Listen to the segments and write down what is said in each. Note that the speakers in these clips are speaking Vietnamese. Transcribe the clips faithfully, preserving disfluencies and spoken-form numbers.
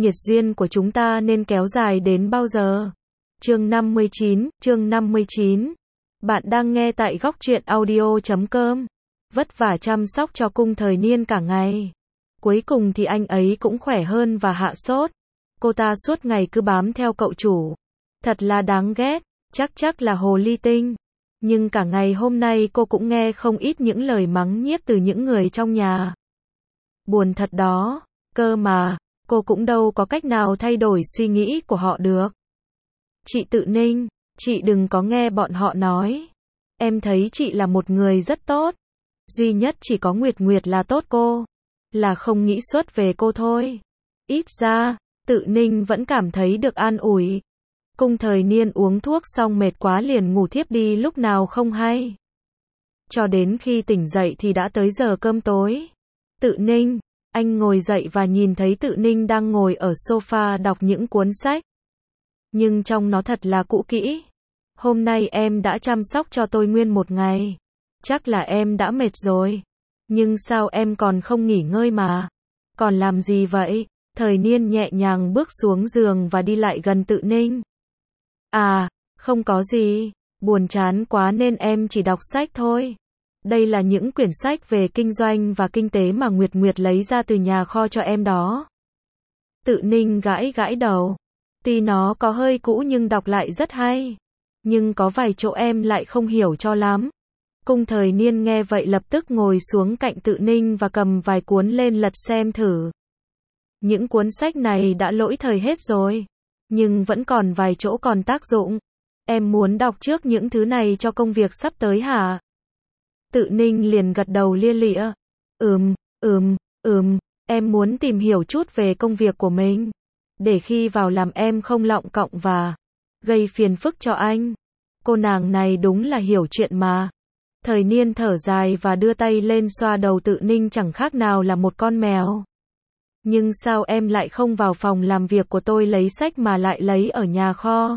nhiệt duyên của chúng ta nên kéo dài đến bao giờ? Chương năm mươi chín, chương năm mươi chín. Bạn đang nghe tại góc truyện audio chấm com. Vất vả chăm sóc cho Cung Thời Niên cả ngày. Cuối cùng thì anh ấy cũng khỏe hơn và hạ sốt. Cô ta suốt ngày cứ bám theo cậu chủ. Thật là đáng ghét, chắc chắc là hồ ly tinh. Nhưng cả ngày hôm nay cô cũng nghe không ít những lời mắng nhiếc từ những người trong nhà. Buồn thật đó, cơ mà, cô cũng đâu có cách nào thay đổi suy nghĩ của họ được. Chị Tự Ninh, chị đừng có nghe bọn họ nói. Em thấy chị là một người rất tốt. Duy nhất chỉ có Nguyệt Nguyệt là tốt cô. Là không nghĩ suốt về cô thôi. Ít ra, Tự Ninh vẫn cảm thấy được an ủi. Cung Thời Niên uống thuốc xong mệt quá liền ngủ thiếp đi lúc nào không hay. Cho đến khi tỉnh dậy thì đã tới giờ cơm tối. Tự Ninh, anh ngồi dậy và nhìn thấy Tự Ninh đang ngồi ở sofa đọc những cuốn sách. Nhưng trong nó thật là cũ kỹ. Hôm nay em đã chăm sóc cho tôi nguyên một ngày. Chắc là em đã mệt rồi. Nhưng sao em còn không nghỉ ngơi mà? Còn làm gì vậy? Thời Niên nhẹ nhàng bước xuống giường và đi lại gần Tự Ninh. À, không có gì. Buồn chán quá nên em chỉ đọc sách thôi. Đây là những quyển sách về kinh doanh và kinh tế mà Nguyệt Nguyệt lấy ra từ nhà kho cho em đó. Tự Ninh gãi gãi đầu. Tuy nó có hơi cũ nhưng đọc lại rất hay. Nhưng có vài chỗ em lại không hiểu cho lắm. Cung Thời Niên nghe vậy lập tức ngồi xuống cạnh Tự Ninh và cầm vài cuốn lên lật xem thử. Những cuốn sách này đã lỗi thời hết rồi. Nhưng vẫn còn vài chỗ còn tác dụng. Em muốn đọc trước những thứ này cho công việc sắp tới hả? Tự Ninh liền gật đầu lia lịa. Ừm, ừm, ừm, em muốn tìm hiểu chút về công việc của mình. Để khi vào làm em không lọng cọng và gây phiền phức cho anh. Cô nàng này đúng là hiểu chuyện mà. Thời Niên thở dài và đưa tay lên xoa đầu Tự Ninh chẳng khác nào là một con mèo. Nhưng sao em lại không vào phòng làm việc của tôi lấy sách mà lại lấy ở nhà kho?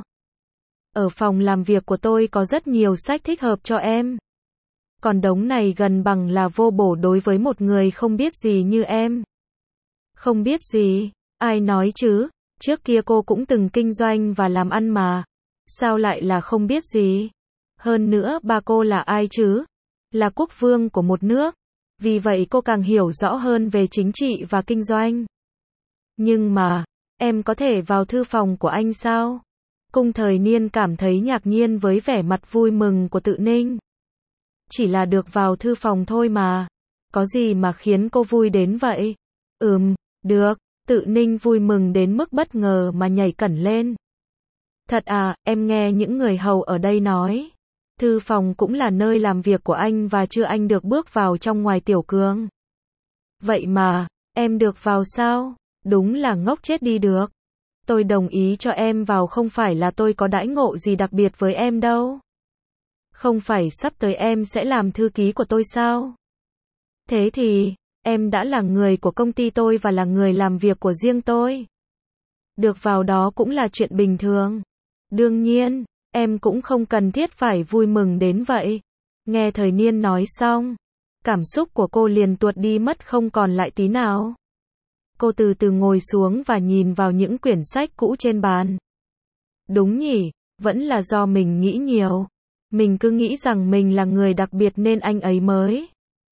Ở phòng làm việc của tôi có rất nhiều sách thích hợp cho em. Còn đống này gần bằng là vô bổ đối với một người không biết gì như em. Không biết gì? Ai nói chứ? Trước kia cô cũng từng kinh doanh và làm ăn mà. Sao lại là không biết gì? Hơn nữa ba cô là ai chứ? Là quốc vương của một nước. Vì vậy cô càng hiểu rõ hơn về chính trị và kinh doanh. Nhưng mà, em có thể vào thư phòng của anh sao? Cung Thời Niên cảm thấy ngạc nhiên với vẻ mặt vui mừng của Tự Ninh. Chỉ là được vào thư phòng thôi mà. Có gì mà khiến cô vui đến vậy? Ừm, được. Tự Ninh vui mừng đến mức bất ngờ mà nhảy cẩn lên. Thật à, em nghe những người hầu ở đây nói. Thư phòng cũng là nơi làm việc của anh và chưa anh được bước vào trong ngoài tiểu cường. Vậy mà, em được vào sao? Đúng là ngốc chết đi được. Tôi đồng ý cho em vào không phải là tôi có đãi ngộ gì đặc biệt với em đâu. Không phải sắp tới em sẽ làm thư ký của tôi sao? Thế thì, em đã là người của công ty tôi và là người làm việc của riêng tôi. Được vào đó cũng là chuyện bình thường. Đương nhiên, em cũng không cần thiết phải vui mừng đến vậy. Nghe Thời Niên nói xong, cảm xúc của cô liền tuột đi mất không còn lại tí nào. Cô từ từ ngồi xuống và nhìn vào những quyển sách cũ trên bàn. Đúng nhỉ, vẫn là do mình nghĩ nhiều. Mình cứ nghĩ rằng mình là người đặc biệt nên anh ấy mới.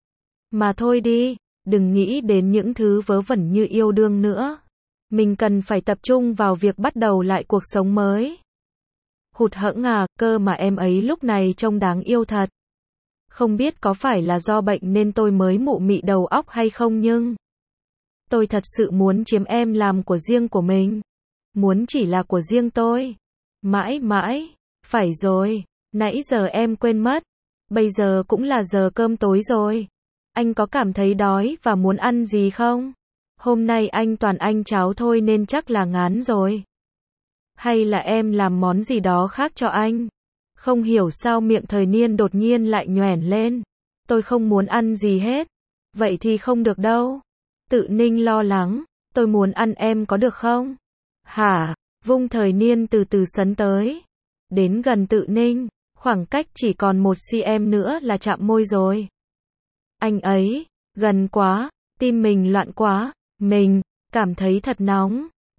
Mà thôi đi, đừng nghĩ đến những thứ vớ vẩn như yêu đương nữa. Mình cần phải tập trung vào việc bắt đầu lại cuộc sống mới. Hụt hẫng à, cơ mà em ấy lúc này trông đáng yêu thật. Không biết có phải là do bệnh nên tôi mới mụ mị đầu óc hay không nhưng tôi thật sự muốn chiếm em làm của riêng của mình. Muốn chỉ là của riêng tôi. Mãi mãi, phải rồi, nãy giờ em quên mất. Bây giờ cũng là giờ cơm tối rồi. Anh có cảm thấy đói và muốn ăn gì không? Hôm nay anh toàn ăn cháo thôi nên chắc là ngán rồi. Hay là em làm món gì đó khác cho anh? Không hiểu sao miệng Thời Niên đột nhiên lại nhoẻn lên. Tôi không muốn ăn gì hết. Vậy thì không được đâu. Tự Ninh lo lắng. Tôi muốn ăn em có được không? Hả? Vung Thời Niên từ từ sấn tới. Đến gần Tự Ninh. Khoảng cách chỉ còn một xăng-ti-mét nữa là chạm môi rồi. Anh ấy, gần quá, tim mình loạn quá, mình, cảm thấy thật nóng.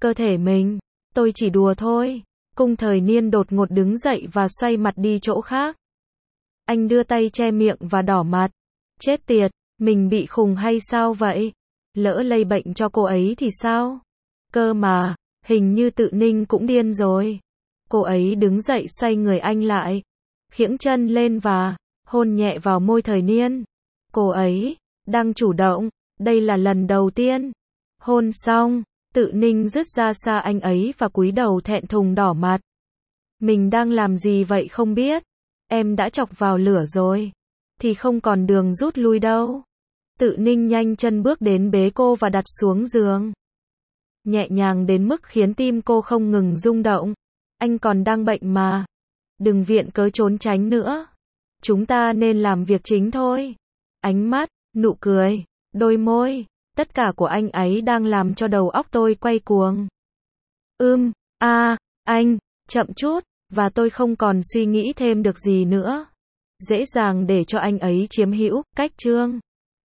cơ thể mình. Tôi chỉ đùa thôi. Cung Thời Niên đột ngột đứng dậy và xoay mặt đi chỗ khác. Anh đưa tay che miệng và đỏ mặt. Chết tiệt, mình bị khùng hay sao vậy? Lỡ lây bệnh cho cô ấy thì sao? Cơ mà, hình như Tự Ninh cũng điên rồi. Cô ấy đứng dậy xoay người anh lại, khiễng chân lên và hôn nhẹ vào môi Thời Niên. Cô ấy đang chủ động, đây là lần đầu tiên. Hôn xong, Tự Ninh dứt ra xa anh ấy và cúi đầu thẹn thùng đỏ mặt. Mình đang làm gì vậy không biết. Em đã chọc vào lửa rồi, thì không còn đường rút lui đâu. Tự Ninh nhanh chân bước đến bế cô và đặt xuống giường. Nhẹ nhàng đến mức khiến tim cô không ngừng rung động. Anh còn đang bệnh mà. Đừng viện cớ trốn tránh nữa. Chúng ta nên làm việc chính thôi. Ánh mắt, nụ cười, đôi môi, tất cả của anh ấy đang làm cho đầu óc tôi quay cuồng. Ưm, a, à, anh, chậm chút, và tôi không còn suy nghĩ thêm được gì nữa. Dễ dàng để cho anh ấy chiếm hữu, cách chương.